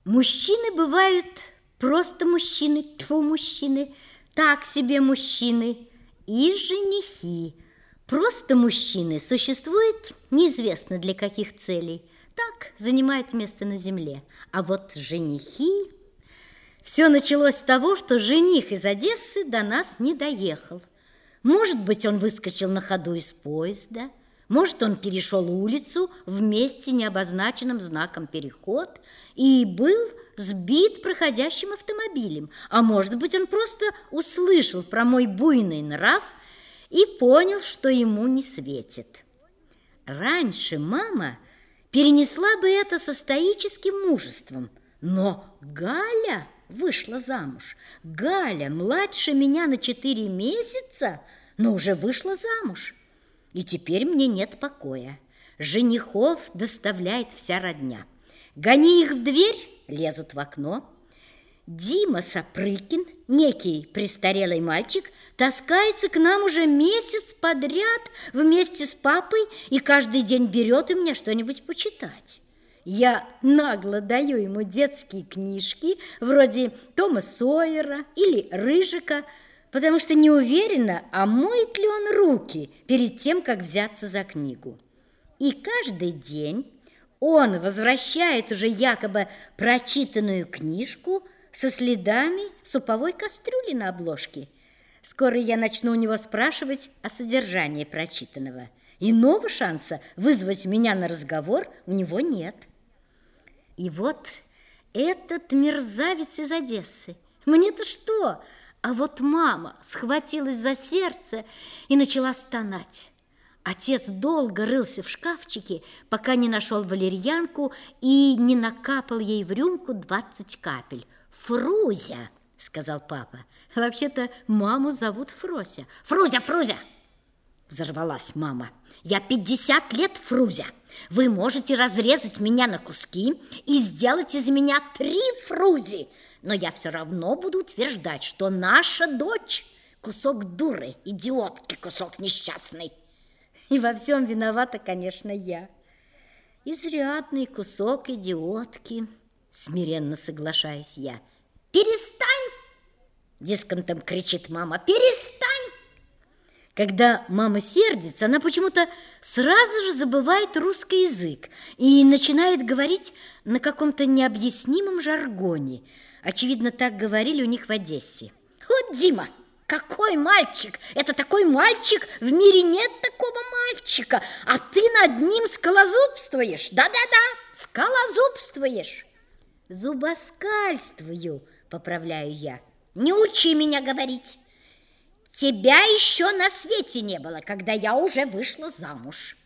Мужчины бывают просто мужчины, тьфу, мужчины, так себе мужчины, и женихи. Просто мужчины существуют неизвестно для каких целей, так занимают место на земле. А вот женихи... Все началось с того, что жених из Одессы до нас не доехал. Может быть, он выскочил на ходу из поезда, может, он перешел улицу в месте, необозначенном знаком «Переход», и был сбит проходящим автомобилем. А может быть, он просто услышал про мой буйный нрав и понял, что ему не светит. Раньше мама перенесла бы это со стоическим мужеством, но Галя вышла замуж. Галя младше меня на 4 месяца, но уже вышла замуж. И теперь мне нет покоя. Женихов доставляет вся родня. Гони их в дверь, лезут в окно. Дима Сапрыкин, некий престарелый мальчик, таскается к нам уже месяц подряд вместе с папой и каждый день берет у меня что-нибудь почитать. Я нагло даю ему детские книжки, вроде Тома Сойера или Рыжика, потому что не уверена, а моет ли он руки перед тем, как взяться за книгу. И каждый день он возвращает уже якобы прочитанную книжку со следами суповой кастрюли на обложке. Скоро я начну у него спрашивать о содержании прочитанного. Иного шанса вызвать меня на разговор у него нет. И вот этот мерзавец из Одессы. Мне-то что? А вот мама схватилась за сердце и начала стонать. Отец долго рылся в шкафчике, пока не нашел валерьянку и не накапал ей в рюмку 20 капель. «Фрузя», — сказал папа. Вообще-то маму зовут Фрося. «Фрузя, Фрузя!» — взорвалась мама. «Я 50 лет Фрузя. Вы можете разрезать меня на куски и сделать из меня 3 Фрузи, но я все равно буду утверждать, что наша дочь – кусок дуры, идиотки, кусок несчастный. И во всем виновата, конечно, я. Изрядный кусок идиотки, смиренно соглашаюсь я. «Перестань!» – дисконтом кричит мама. «Перестань!» Когда мама сердится, она почему-то сразу же забывает русский язык и начинает говорить на каком-то необъяснимом жаргоне. Очевидно, так говорили у них в Одессе. «Вот, Дима, какой мальчик! Это такой мальчик! В мире нет такого мальчика! А ты над ним скалозубствуешь! Да-да-да, скалозубствуешь!» «Зубоскальствую», поправляю я. «Не учи меня говорить! Тебя еще на свете не было, когда я уже вышла замуж».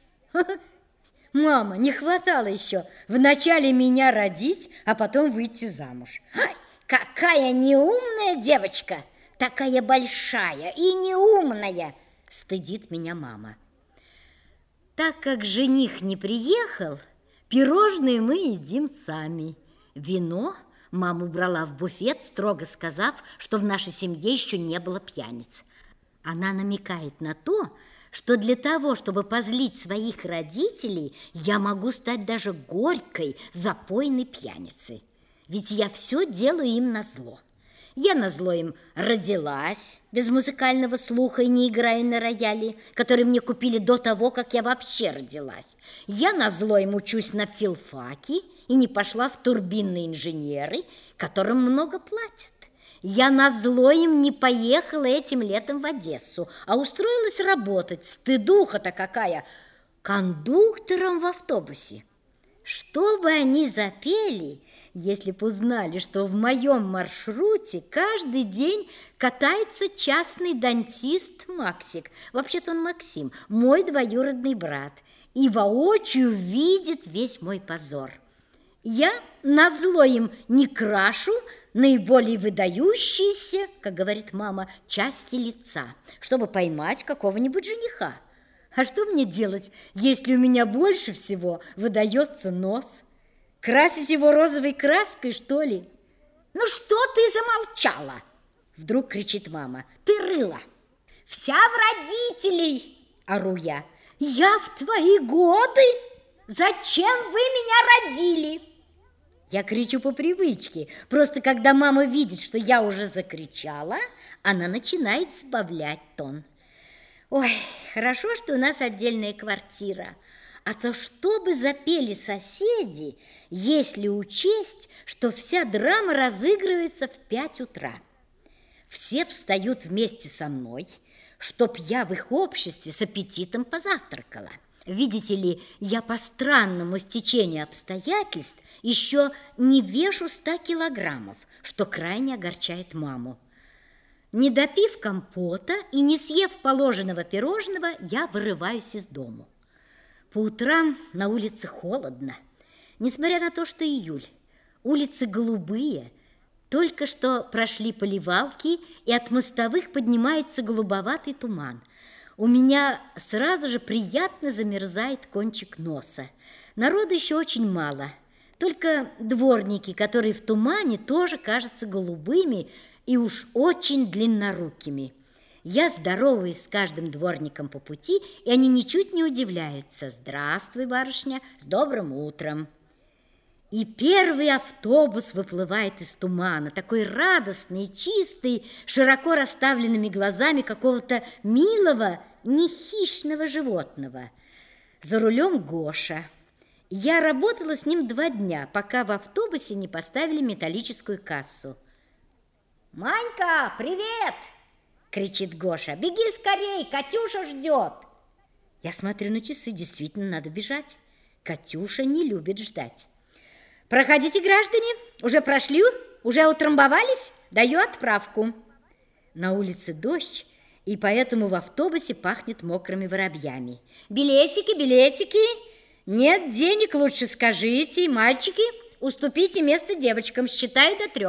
Мама, не хватало еще вначале меня родить, а потом выйти замуж. Ай, какая неумная девочка, такая большая и неумная, стыдит меня мама. Так как жених не приехал, пирожные мы едим сами. Вино мама убрала в буфет, строго сказав, что в нашей семье еще не было пьяниц. Она намекает на то, что для того, чтобы позлить своих родителей, я могу стать даже горькой, запойной пьяницей. Ведь я все делаю им назло. Я назло им родилась без музыкального слуха и не играя на рояле, который мне купили до того, как я вообще родилась. Я назло им учусь на филфаке и не пошла в турбинные инженеры, которым много платят. Я назло им не поехала этим летом в Одессу, а устроилась работать, стыдуха-то какая, кондуктором в автобусе. Что бы они запели, если б узнали, что в моем маршруте каждый день катается частный дантист Максик, вообще-то он Максим, мой двоюродный брат, и воочию видит весь мой позор. Я назло им не крашу наиболее выдающиеся, как говорит мама, части лица, чтобы поймать какого-нибудь жениха. А что мне делать, если у меня больше всего выдается нос? Красить его розовой краской, что ли? «Ну что ты замолчала?» Вдруг кричит мама. «Ты рыла! Вся в родителей!» Ору я. «Я в твои годы? Зачем вы меня родили?» Я кричу по привычке. Просто когда мама видит, что я уже закричала, она начинает сбавлять тон. Ой, хорошо, что у нас отдельная квартира. А то что бы запели соседи, если учесть, что вся драма разыгрывается в 5 утра. Все встают вместе со мной, чтоб я в их обществе с аппетитом позавтракала. Видите ли, я по странному стечению обстоятельств еще не вешу 100 килограммов, что крайне огорчает маму. Не допив компота и не съев положенного пирожного, я вырываюсь из дому. По утрам на улице холодно, несмотря на то, что июль. Улицы голубые, только что прошли поливалки, и от мостовых поднимается голубоватый туман. У меня сразу же приятно замерзает кончик носа. Народу еще очень мало, только дворники, которые в тумане тоже кажутся голубыми и уж очень длиннорукими. Я здороваюсь с каждым дворником по пути, и они ничуть не удивляются. «Здравствуй, барышня, с добрым утром!» И первый автобус выплывает из тумана, такой радостный, чистый, широко расставленными глазами какого-то милого, нехищного животного. За рулем Гоша. Я работала с ним 2 дня, пока в автобусе не поставили металлическую кассу. «Манька, привет!» – кричит Гоша. «Беги скорей, Катюша ждет!» Я смотрю на часы, действительно надо бежать. Катюша не любит ждать. «Проходите, граждане, уже прошли, уже утрамбовались, даю отправку». На улице дождь, и поэтому в автобусе пахнет мокрыми воробьями. «Билетики, билетики! Нет денег, лучше скажите, мальчики, уступите место девочкам, считаю до 3».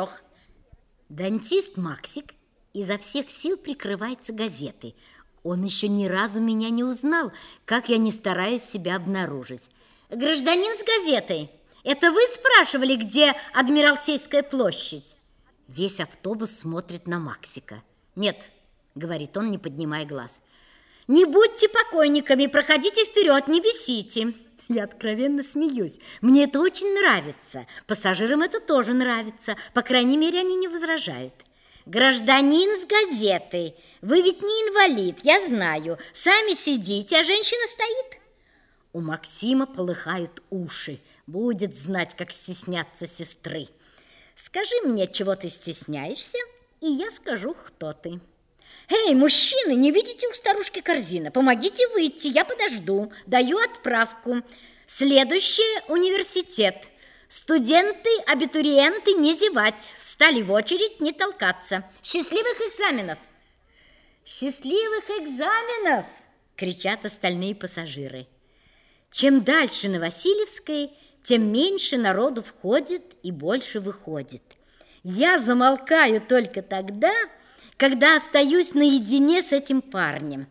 Дантист Максик изо всех сил прикрывается газетой. Он еще ни разу меня не узнал, как я не стараюсь себя обнаружить. «Гражданин с газетой, это вы спрашивали, где Адмиралтейская площадь?» Весь автобус смотрит на Максика. «Нет», — говорит он, не поднимая глаз. «Не будьте покойниками, проходите вперед, не висите». Я откровенно смеюсь. Мне это очень нравится. Пассажирам это тоже нравится. По крайней мере, они не возражают. «Гражданин с газетой, вы ведь не инвалид, я знаю. Сами сидите, а женщина стоит». У Максима полыхают уши. Будет знать, как стесняться сестры. «Скажи мне, чего ты стесняешься, и я скажу, кто ты». «Эй, мужчины, не видите у старушки корзина? Помогите выйти, я подожду. Даю отправку. Следующий университет. Студенты, абитуриенты, не зевать. Встали в очередь, не толкаться. Счастливых экзаменов!» «Счастливых экзаменов!» – кричат остальные пассажиры. Чем дальше на Васильевской, тем меньше народу входит и больше выходит. Я замолкаю только тогда, когда остаюсь наедине с этим парнем.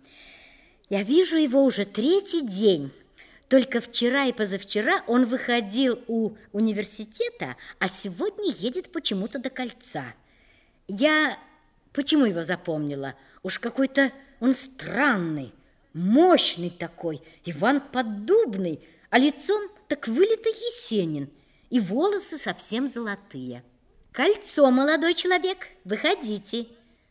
Я вижу его уже 3-й день. Только вчера и позавчера он выходил у университета, а сегодня едет почему-то до Кольца. Я почему его запомнила? Уж какой-то он странный, мощный такой, Иван Поддубный, а лицом так вылитый Есенин, и волосы совсем золотые. «Кольцо, молодой человек, выходите».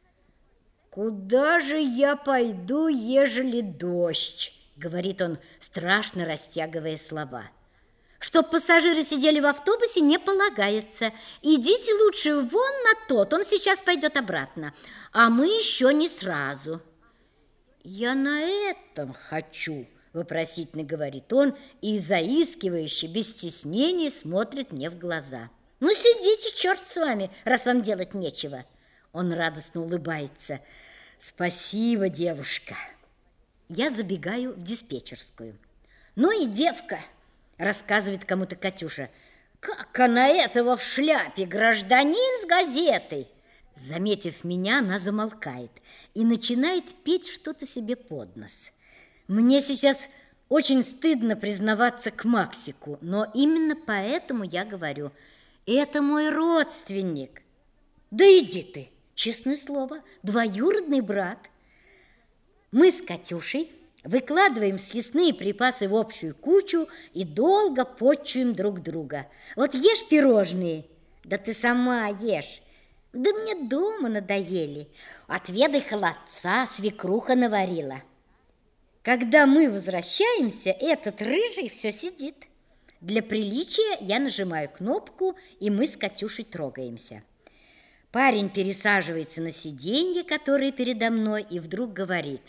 «Куда же я пойду, ежели дождь?» – говорит он, страшно растягивая слова. «Чтоб пассажиры сидели в автобусе, не полагается. Идите лучше вон на тот, он сейчас пойдет обратно, а мы еще не сразу». «Я на этом хочу», – вопросительно говорит он и заискивающе, без стеснения смотрит мне в глаза. «Ну, сидите, черт с вами, раз вам делать нечего». Он радостно улыбается. «Спасибо, девушка». Я забегаю в диспетчерскую. «Ну и девка», – рассказывает кому-то Катюша. «Как она этого в шляпе, гражданин с газетой!» Заметив меня, она замолкает и начинает петь что-то себе под нос. Мне сейчас очень стыдно признаваться к Максику, но именно поэтому я говорю: «Это мой родственник». «Да иди ты!» Честное слово, двоюродный брат. Мы с Катюшей Выкладываем съестные припасы в общую кучу и долго почуем друг друга. Вот ешь пирожные, да ты сама ешь. Да мне дома надоели. Отведай холодца, свекруха наварила. Когда мы возвращаемся, этот рыжий все сидит. Для приличия я нажимаю кнопку, и мы с Катюшей трогаемся. Парень пересаживается на сиденье, которое передо мной, и вдруг говорит: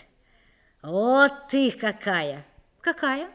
«Вот ты какая!» «Какая?»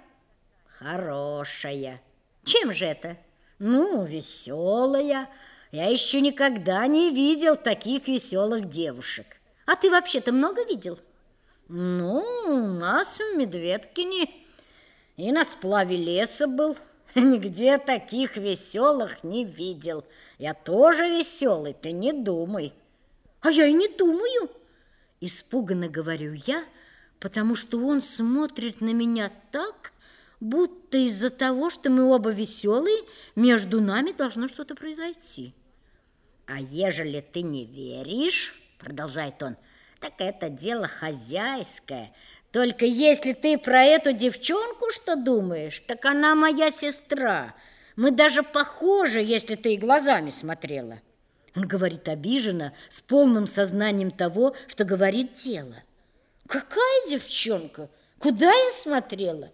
«Хорошая!» «Чем же это?» «Ну, веселая. Я еще никогда не видел таких веселых девушек». «А ты вообще-то много видел?» «Ну, у нас в Медведкине и на сплаве леса был. Нигде таких веселых не видел. Я тоже веселый, ты не думай». «А я и не думаю!» Испуганно говорю я, потому что он смотрит на меня так, будто из-за того, что мы оба веселые, между нами должно что-то произойти. «А ежели ты не веришь, — продолжает он, — так это дело хозяйское. Только если ты про эту девчонку что думаешь, так она моя сестра. Мы даже похожи, если ты и глазами смотрела». Он говорит обиженно, с полным сознанием того, что говорит дело. «Какая девчонка? Куда я смотрела?»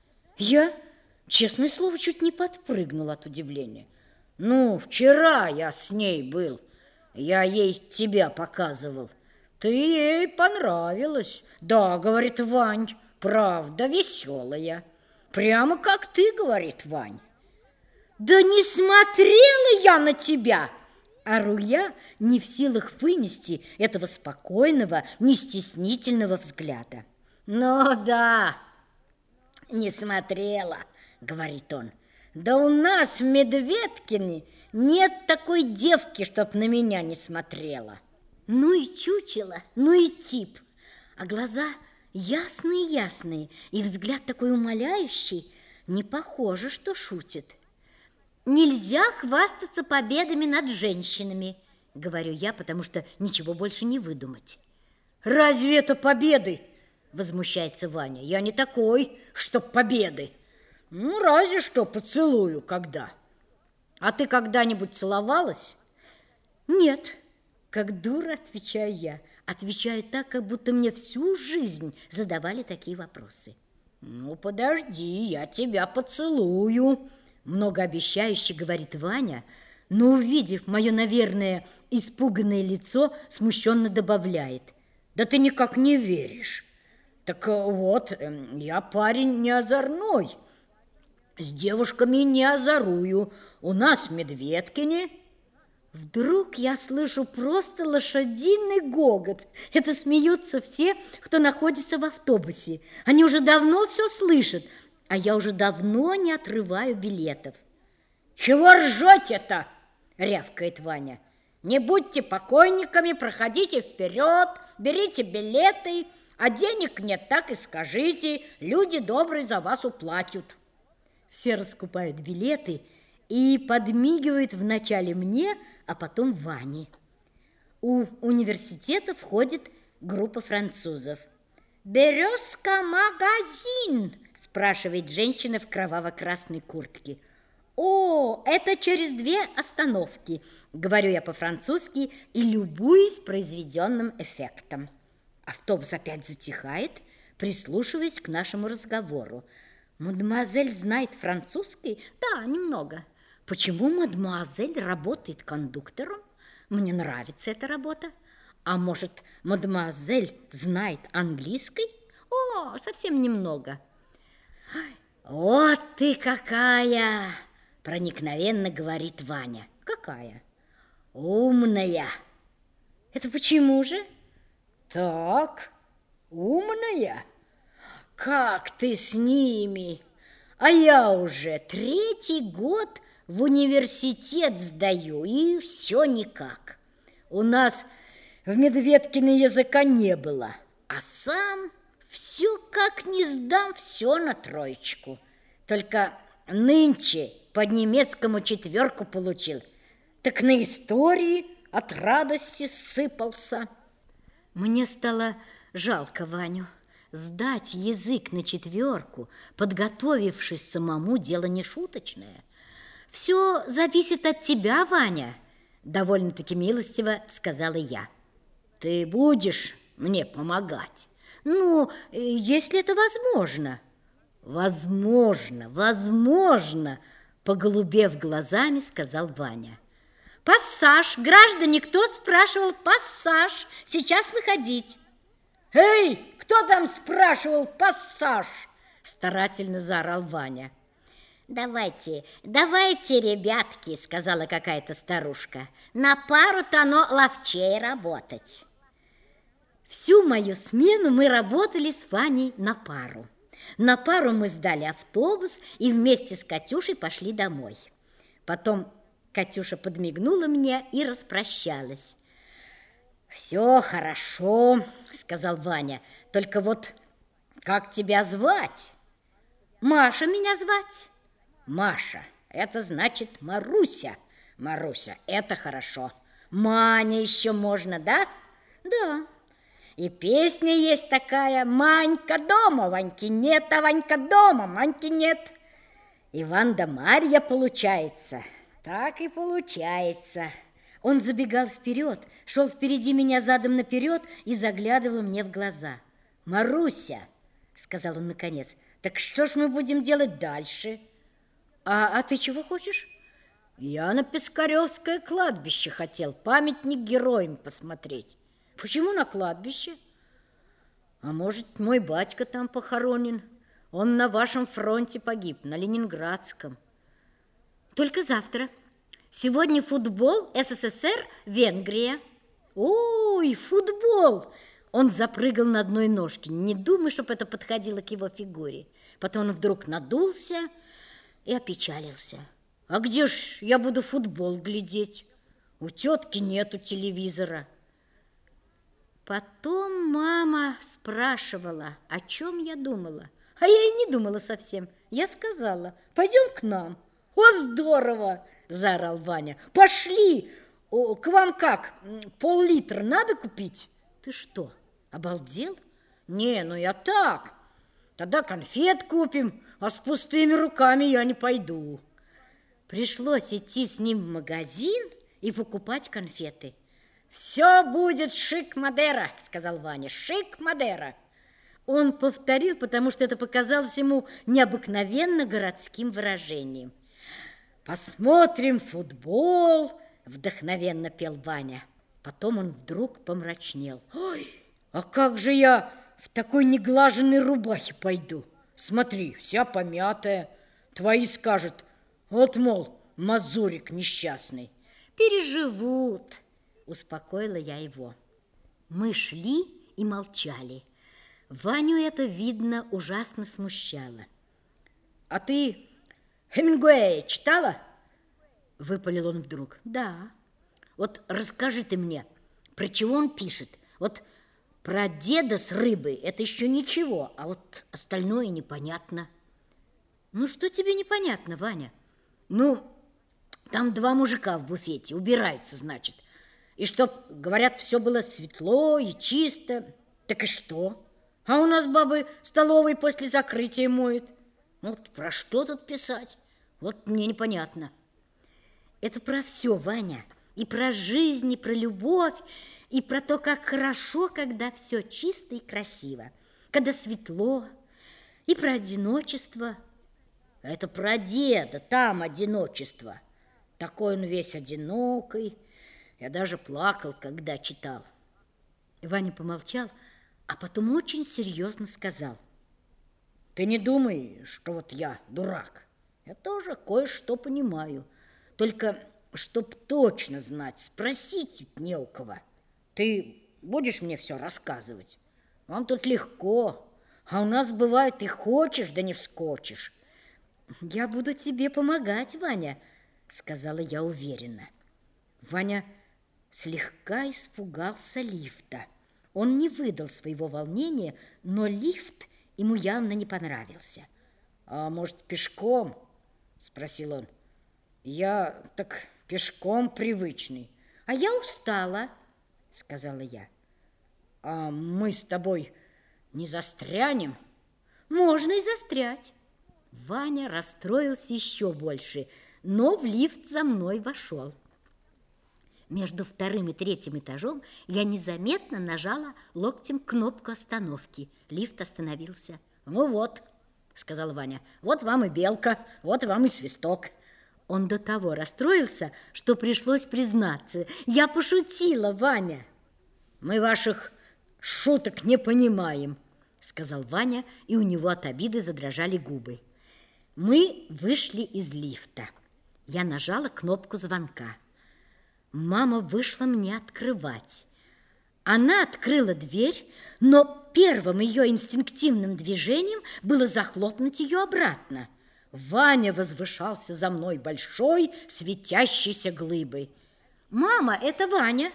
Я, честное слово, чуть не подпрыгнула от удивления. «Ну, вчера я с ней был. Я ей тебя показывал. Ты ей понравилась. Да, — говорит Вань, — правда веселая. Прямо как ты, — говорит Вань». «Да не смотрела я на тебя!» Ору я, не в силах вынести этого спокойного, не стеснительного взгляда. «Ну да, не смотрела, — говорит он. — Да у нас в Медведкине нет такой девки, чтоб на меня не смотрела». Ну и чучело, ну и тип. А глаза ясные-ясные, и взгляд такой умоляющий. Не похоже, что шутит. «Нельзя хвастаться победами над женщинами», — говорю я, потому что ничего больше не выдумать. «Разве это победы?» — возмущается Ваня. «Я не такой, чтоб победы. Ну, разве что поцелую когда. А ты когда-нибудь целовалась?» «Нет», — как дура отвечаю я. Отвечаю так, как будто мне всю жизнь задавали такие вопросы. «Ну, подожди, я тебя поцелую», — многообещающе говорит Ваня, но, увидев мое, наверное, испуганное лицо, смущенно добавляет: «Да ты никак не веришь. Так вот, я парень не озорной, с девушками не озорую. У нас в Медведкине...» Вдруг я слышу просто лошадиный гогот. Это смеются все, кто находится в автобусе. Они уже давно все слышат, а я уже давно не отрываю билетов. «Чего ржете-то?» — рявкает Ваня. «Не будьте покойниками, проходите вперед, берите билеты, а денег нет, так и скажите, люди добрые за вас уплатят». Все раскупают билеты и подмигивают вначале мне, а потом Ване. У университета входит группа французов. «Березка-магазин?» – спрашивает женщина в кроваво-красной куртке. «О, это через 2 остановки», – говорю я по-французски и любуюсь произведенным эффектом. Автобус опять затихает, прислушиваясь к нашему разговору. «Мадемуазель знает французский?» «Да, немного». «Почему мадемуазель работает кондуктором? Мне нравится эта работа. А может, мадемуазель знает английский?» «О, совсем немного». «Вот ты какая!» – проникновенно говорит Ваня. «Какая?» «Умная». «Это почему же?» «Так, умная. Как ты с ними? А я уже 3-й год в университет сдаю, и все никак. У нас в Медведкине языка не было, а сам все как не сдам, все на 3. Только нынче по немецкому 4 получил, так на истории от радости сыпался». Мне стало жалко Ваню. Сдать язык на 4, подготовившись самому, дело не шуточное. Все зависит от тебя, Ваня, довольно-таки милостиво сказала я. Ты будешь мне помогать? Ну, если это возможно. Возможно, поголубев глазами, сказал Ваня. Пассаж, граждане, кто спрашивал пассаж? Сейчас выходить. Эй, кто там спрашивал пассаж? Старательно заорал Ваня. Давайте, ребятки, сказала какая-то старушка. На пару-то оно ловчее работать. Всю мою смену мы работали с Ваней на пару. На пару мы сдали автобус и вместе с Катюшей пошли домой. Потом Катюша подмигнула мне и распрощалась. «Все хорошо», — сказал Ваня, — «только вот как тебя звать?» «Маша меня звать». «Маша, это значит Маруся». «Маруся, это хорошо. Маня еще можно, да?» «Да». «И песня есть такая: Манька дома, Ваньки нет, а Ванька дома, Маньки нет. Иван да Марья получается». «Так и получается». Он забегал вперед, шел впереди меня задом наперед и заглядывал мне в глаза. «Маруся», — сказал он наконец, — «так что ж мы будем делать дальше?» А ты чего хочешь?» «Я на Пискаревское кладбище хотел памятник героям посмотреть». «Почему на кладбище?» «А может, мой батька там похоронен? Он на вашем фронте погиб, на Ленинградском». «Только завтра. Сегодня футбол, СССР, Венгрия». «Ой, футбол!» Он запрыгал на одной ножке. Не думай, чтоб это подходило к его фигуре. Потом он вдруг надулся и опечалился. «А где ж я буду футбол глядеть? У тетки нету телевизора». Потом мама спрашивала, о чем я думала. А я и не думала совсем. Я сказала: «Пойдем к нам». «О, здорово!» – заорал Ваня. «Пошли! К вам как, пол-литра надо купить?» «Ты что, обалдел?» «Не, ну я так. Тогда конфет купим, а с пустыми руками я не пойду». Пришлось идти с ним в магазин и покупать конфеты. «Все будет шик-мадера», — сказал Ваня, — «шик-мадера». Он повторил, потому что это показалось ему необыкновенно городским выражением. «Посмотрим футбол», — вдохновенно пел Ваня. Потом он вдруг помрачнел. «Ой, а как же я в такой неглаженной рубахе пойду? Смотри, вся помятая. Твои скажут: вот, мол, мазурик несчастный». «Переживут», — успокоила я его. Мы шли и молчали. Ваню это, видно, ужасно смущало. «А ты Хемингуэя читала?» — выпалил он вдруг. «Да». «Вот расскажи ты мне, про чего он пишет? Вот про деда с рыбой это еще ничего, а вот остальное непонятно». «Ну, что тебе непонятно, Ваня?» «Ну, там 2 мужика в буфете убираются, значит. И чтоб, говорят, все было светло и чисто. Так и что? А у нас бабы столовой после закрытия моют. Ну, про что тут писать? Вот мне непонятно». «Это про все, Ваня. И про жизнь, и про любовь, и про то, как хорошо, когда все чисто и красиво, когда светло, и про одиночество». «Это про деда, там одиночество. Такой он весь одинокий. Я даже плакал, когда читал». Ваня помолчал, а потом очень серьезно сказал: «Ты не думай, что вот я дурак. Я тоже кое-что понимаю. Только, чтоб точно знать, спросить ведь не у кого. Ты будешь мне все рассказывать? Вам тут легко, а у нас бывает и хочешь, да не вскочишь». «Я буду тебе помогать, Ваня», — сказала я уверенно. Ваня слегка испугался лифта. Он не выдал своего волнения, но лифт ему явно не понравился. «А может, пешком?» — спросил он. «Я так пешком привычный». «А я устала», — сказала я. «А мы с тобой Не застрянем? Можно и застрять. Ваня расстроился еще больше, но в лифт за мной вошел. Между вторым и третьим этажом я незаметно нажала локтем кнопку остановки. Лифт остановился. Ну вот, сказал Ваня, вот вам и белка, вот вам и свисток. Он до того расстроился, что пришлось признаться. Я пошутила, Ваня. Мы ваших шуток не понимаем, сказал Ваня, и у него от обиды задрожали губы. Мы вышли из лифта. Я нажала кнопку звонка. Мама вышла мне открывать. Она открыла дверь, но первым ее инстинктивным движением было захлопнуть ее обратно. Ваня возвышался за мной большой, светящейся глыбой. «Мама, это Ваня!»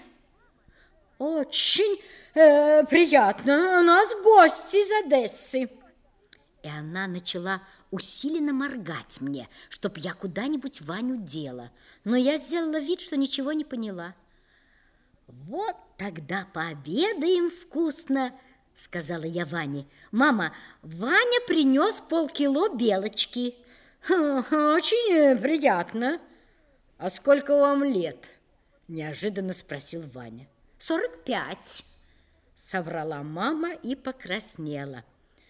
«Очень приятно, у нас гости из Одессы!» И она начала усиленно моргать мне, чтоб я куда-нибудь Ваню дела. Но я сделала вид, что ничего не поняла. «Вот тогда пообедаем вкусно», — сказала я Ване. «Мама, Ваня принес полкило белочки». «Очень приятно. А сколько вам лет?» — неожиданно спросил Ваня. 45, соврала мама и покраснела.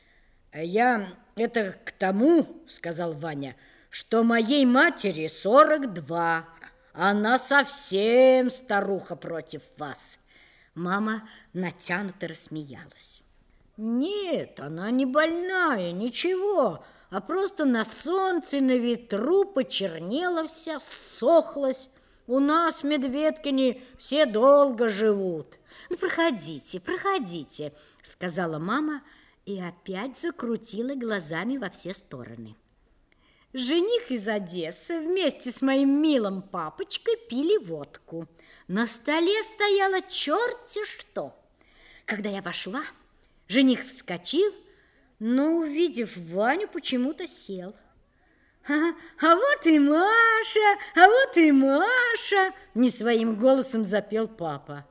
«Я это к тому, — сказал Ваня, — что моей матери 42. Она совсем старуха против вас». Мама натянуто рассмеялась. «Нет, она не больная, ничего, а просто на солнце, на ветру почернела вся, ссохлась. У нас в Медведкине все долго живут». «Ну, проходите, проходите», — сказала мама, и опять закрутила глазами во все стороны. Жених из Одессы вместе с моим милым папочкой пили водку. На столе стояло черти что. Когда я вошла, жених вскочил, но, увидев Ваню, почему-то сел. «А вот и Маша, а вот и Маша!» — не своим голосом запел папа.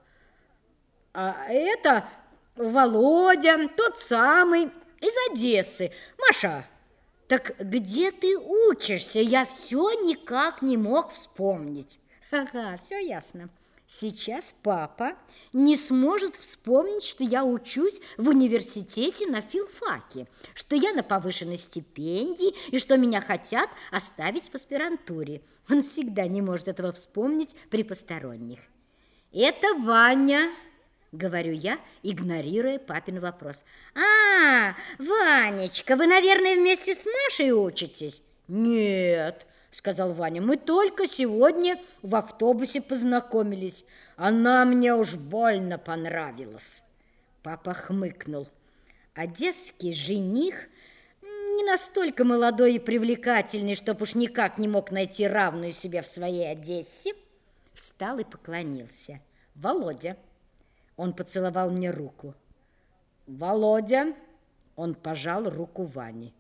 «А это Володя, тот самый, из Одессы. Маша, так где ты учишься? Я все никак не мог вспомнить». Ага, все ясно. Сейчас папа не сможет вспомнить, что я учусь в университете на филфаке, что я на повышенной стипендии и что меня хотят оставить в аспирантуре. Он всегда не может этого вспомнить при посторонних. «Это Ваня», — говорю я, игнорируя папин вопрос. «А, Ванечка, вы, наверное, вместе с Машей учитесь?» «Нет», — сказал Ваня, — «мы только сегодня в автобусе познакомились. Она мне уж больно понравилась». Папа хмыкнул. Одесский жених, не настолько молодой и привлекательный, чтоб уж никак не мог найти равную себе в своей Одессе, встал и поклонился. «Володя». Он поцеловал мне руку. «Володя». Он пожал руку Вани.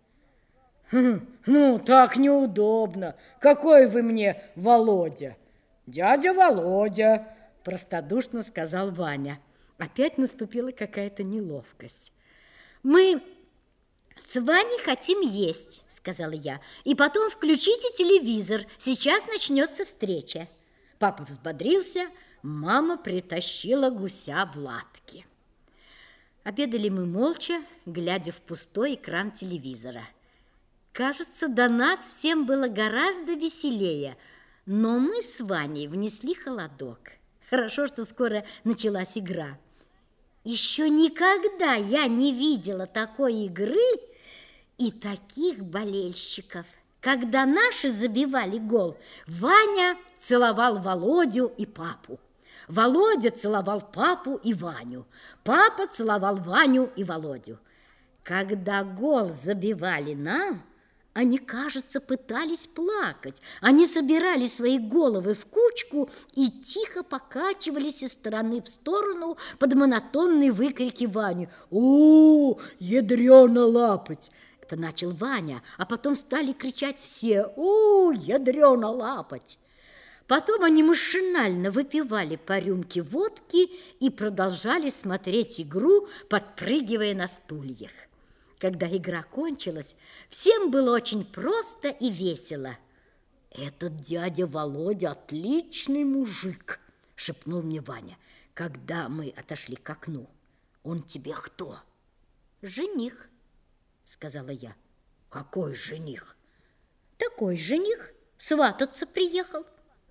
«Ну, так неудобно. Какой вы мне Володя?» «Дядя Володя», – простодушно сказал Ваня. Опять наступила какая-то неловкость. «Мы с Ваней хотим есть», – сказала я. «И потом включите телевизор. Сейчас начнется встреча». Папа взбодрился, мама притащила гуся в латке. Обедали мы молча, глядя в пустой экран телевизора. Кажется, до нас всем было гораздо веселее, но мы с Ваней внесли холодок. Хорошо, что скоро началась игра. Еще никогда я не видела такой игры и таких болельщиков. Когда наши забивали гол, Ваня целовал Володю и папу. Володя целовал папу и Ваню. Папа целовал Ваню и Володю. Когда гол забивали нам, они, кажется, пытались плакать. Они собирали свои головы в кучку и тихо покачивались из стороны в сторону под монотонные выкрики Вани. «О, ядрёна лапать!» Это начал Ваня, а потом стали кричать все: «О, ядрёна лапать!» Потом они машинально выпивали по рюмке водки и продолжали смотреть игру, подпрыгивая на стульях. Когда игра кончилась, всем было очень просто и весело. «Этот дядя Володя отличный мужик», – шепнул мне Ваня, когда мы отошли к окну. «Он тебе кто?» «Жених», – сказала я. «Какой жених?» «Такой жених, свататься приехал».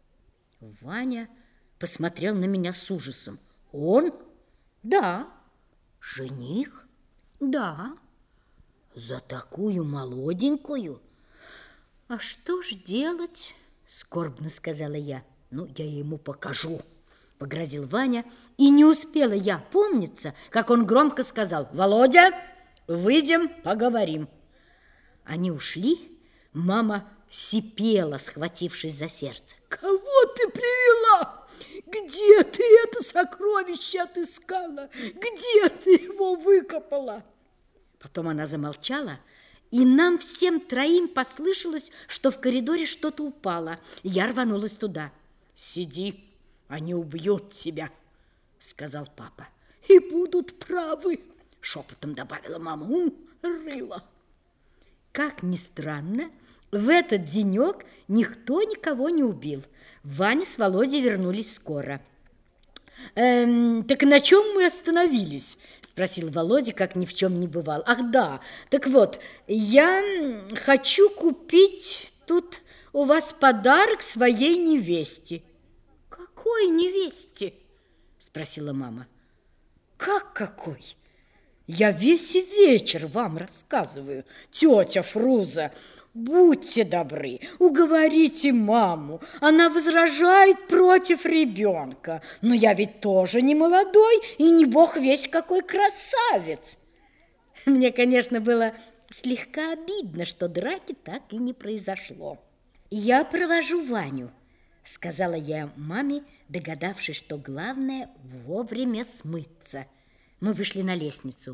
Ваня посмотрел на меня с ужасом. «Он?» «Да». «Жених?» «Да». «За такую молоденькую?» «А что ж делать?» – скорбно сказала я. «Ну, я ему покажу», – погрозил Ваня. И не успела я помниться, как он громко сказал: «Володя, выйдем, поговорим». Они ушли. Мама сипела, схватившись за сердце. «Кого ты привела? Где ты это сокровище отыскала? Где ты его выкопала?» Потом она замолчала, и нам всем троим послышалось, что в коридоре что-то упало. Я рванулась туда. «Сиди, они убьют тебя», — сказал папа. «И будут правы», — шепотом добавила мама. «Рыло». Как ни странно, в этот денек никто никого не убил. Ваня с Володей вернулись скоро. «Так на чем мы остановились?» – спросил Володя, как ни в чем не бывал. «Ах, да, так вот, я хочу купить тут у вас подарок своей невесте». «Какой невесте?» – спросила мама. «Как какой? Я весь вечер вам рассказываю, тетя Фруза. Будьте добры, уговорите маму. Она возражает против ребенка. Но я ведь тоже не молодой и не бог весть какой красавец». Мне, конечно, было слегка обидно, что драки так и не произошло. «Я провожу Ваню», — сказала я маме, догадавшись, что главное вовремя смыться. Мы вышли на лестницу.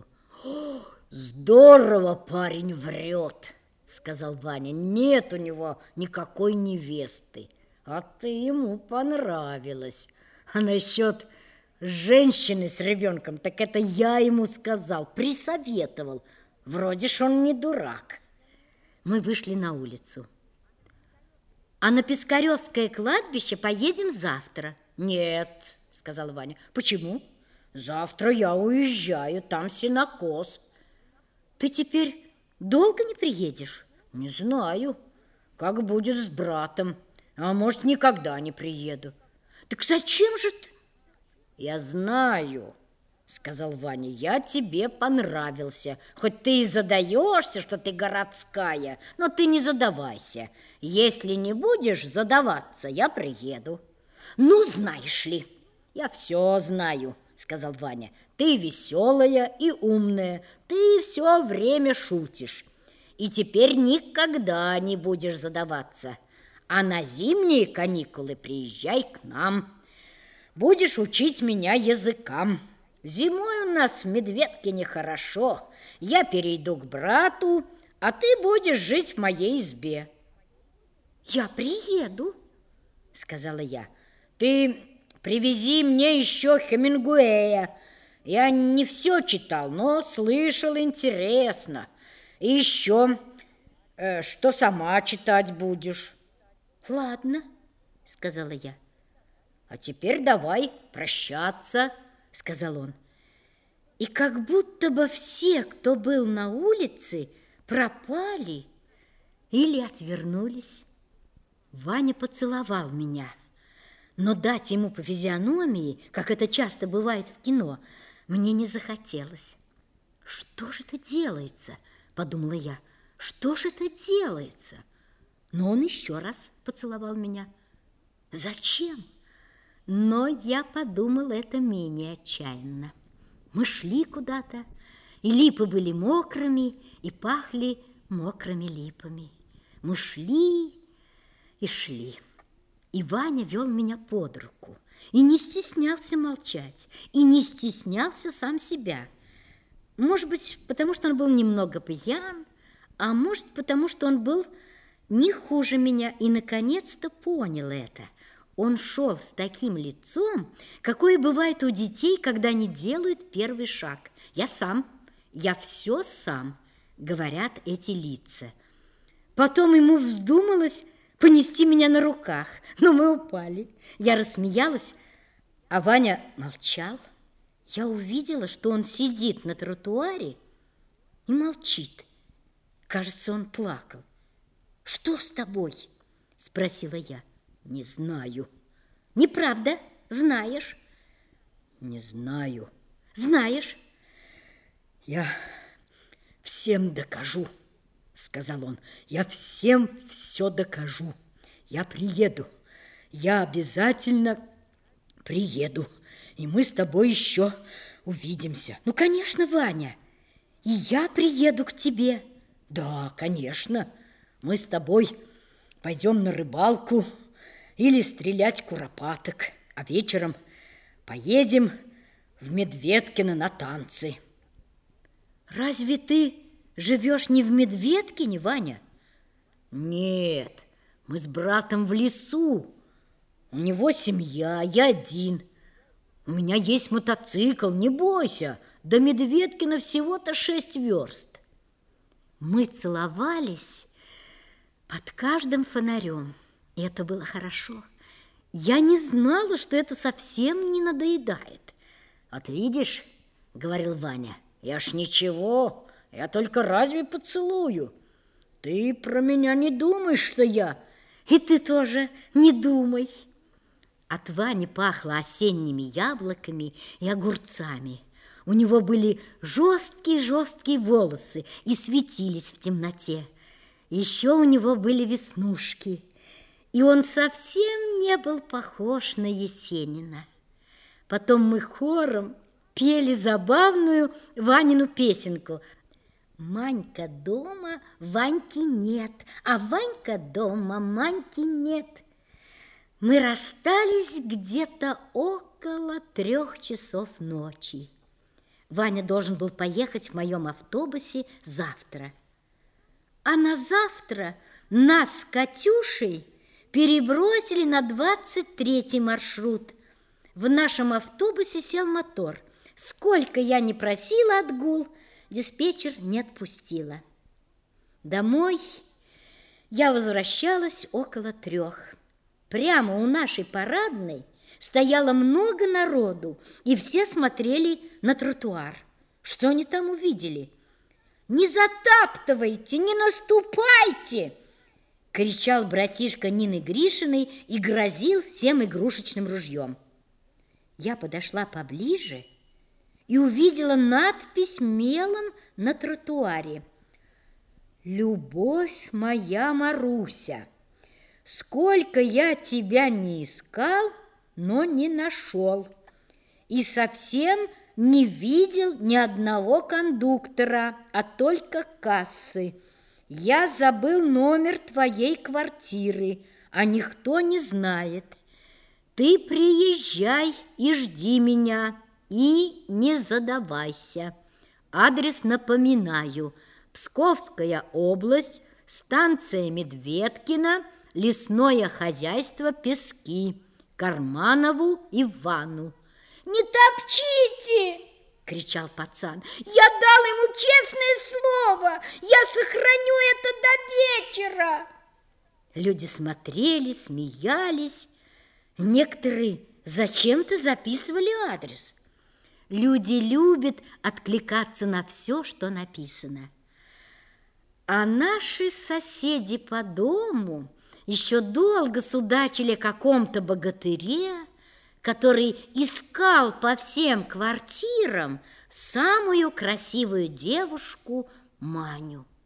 «Здорово парень врет», — сказал Ваня. «Нет у него никакой невесты, а ты ему понравилась. А насчет женщины с ребенком, так это я ему сказал, присоветовал. Вроде ж он не дурак». Мы вышли на улицу. «А на Пискаревское кладбище поедем завтра». «Нет», — сказал Ваня. «Почему?» «Завтра я уезжаю, там сенокос». «Ты теперь долго не приедешь?» «Не знаю, как будет с братом. А может, никогда не приеду». «Так зачем же ты?» «Я знаю», — сказал Ваня, — «я тебе понравился. Хоть ты и задаешься, что ты городская, но ты не задавайся. Если не будешь задаваться, я приеду». «Ну, знаешь ли». «Я все знаю», — сказал Ваня. «Ты веселая и умная, ты все время шутишь. И теперь никогда не будешь задаваться. А на зимние каникулы приезжай к нам. Будешь учить меня языкам. Зимой у нас в Медведкине хорошо. Я перейду к брату, а ты будешь жить в моей избе». «Я приеду», — сказала я. «Ты привези мне еще Хемингуэя. Я не все читал, но слышал, интересно. И еще, что сама читать будешь». «Ладно», — сказала я. «А теперь давай прощаться», — сказал он. И как будто бы все, кто был на улице, пропали или отвернулись. Ваня поцеловал меня, но дать ему по физиономии, как это часто бывает в кино, мне не захотелось. «Что же это делается?» – подумала я. «Что же это делается?» Но он еще раз поцеловал меня. «Зачем?» Но я подумала это менее отчаянно. Мы шли куда-то, и липы были мокрыми, и пахли мокрыми липами. Мы шли и шли, и Ваня вел меня под руку, и не стеснялся молчать, и не стеснялся сам себя. Может быть, потому что он был немного пьян, а может, потому что он был не хуже меня и наконец-то понял это. Он шел с таким лицом, какое бывает у детей, когда они делают первый шаг. «Я сам, я все сам», — говорят эти лица. Потом ему вздумалось понести меня на руках, но мы упали. Я рассмеялась, а Ваня молчал. Я увидела, что он сидит на тротуаре и молчит. Кажется, он плакал. «Что с тобой?» – спросила я. «Не знаю». «Неправда, знаешь». «Не знаю». «Знаешь». «Я всем докажу», — сказал он. «Я всем все докажу. Я приеду. Я обязательно приеду. И мы с тобой еще увидимся». «Ну, конечно, Ваня. И я приеду к тебе». «Да, конечно. Мы с тобой пойдем на рыбалку или стрелять куропаток, а вечером поедем в Медведкино на танцы». «Разве ты живешь не в Медведкине, Ваня?» «Нет, мы с братом в лесу. У него семья, я один. У меня есть мотоцикл, не бойся. До Медведкина всего-то 6 верст». Мы целовались под каждым фонарем, и это было хорошо. Я не знала, что это совсем не надоедает. «Вот видишь, — говорил Ваня, — я ж ничего, я только разве поцелую. Ты про меня не думаешь, что я...» «И ты тоже не думай». От Вани пахло осенними яблоками и огурцами. У него были жесткие-жесткие волосы и светились в темноте. Еще у него были веснушки, и он совсем не был похож на Есенина. Потом мы хором пели забавную Ванину песенку. «Манька дома, Ваньки нет, а Ванька дома, Маньки нет». Мы расстались где-то около 3 часов ночи. Ваня должен был поехать в моем автобусе завтра. А на завтра нас с Катюшей перебросили на 23-й маршрут. В нашем автобусе сел мотор. Сколько я не просила отгул, диспетчер не отпустила. Домой я возвращалась около 3. Прямо у нашей парадной стояло много народу, и все смотрели на тротуар. Что они там увидели? «Не затаптывайте, не наступайте!» — кричал братишка Нины Гришиной и грозил всем игрушечным ружьем. Я подошла поближе и увидела надпись мелом на тротуаре. «Любовь моя Маруся, сколько я тебя не искал, но не нашел, и совсем не видел ни одного кондуктора, а только кассы. Я забыл номер твоей квартиры, а никто не знает. Ты приезжай и жди меня, и не задавайся. Адрес напоминаю: Псковская область, станция Медведкина, лесное хозяйство Пески, Карманову Ивану». «Не топчите!» – кричал пацан. «Я дал ему честное слово! Я сохраню это до вечера!» Люди смотрели, смеялись. Некоторые зачем-то записывали адрес. Люди любят откликаться на все, что написано. А наши соседи по дому еще долго судачили о каком-то богатыре, который искал по всем квартирам самую красивую девушку Маню.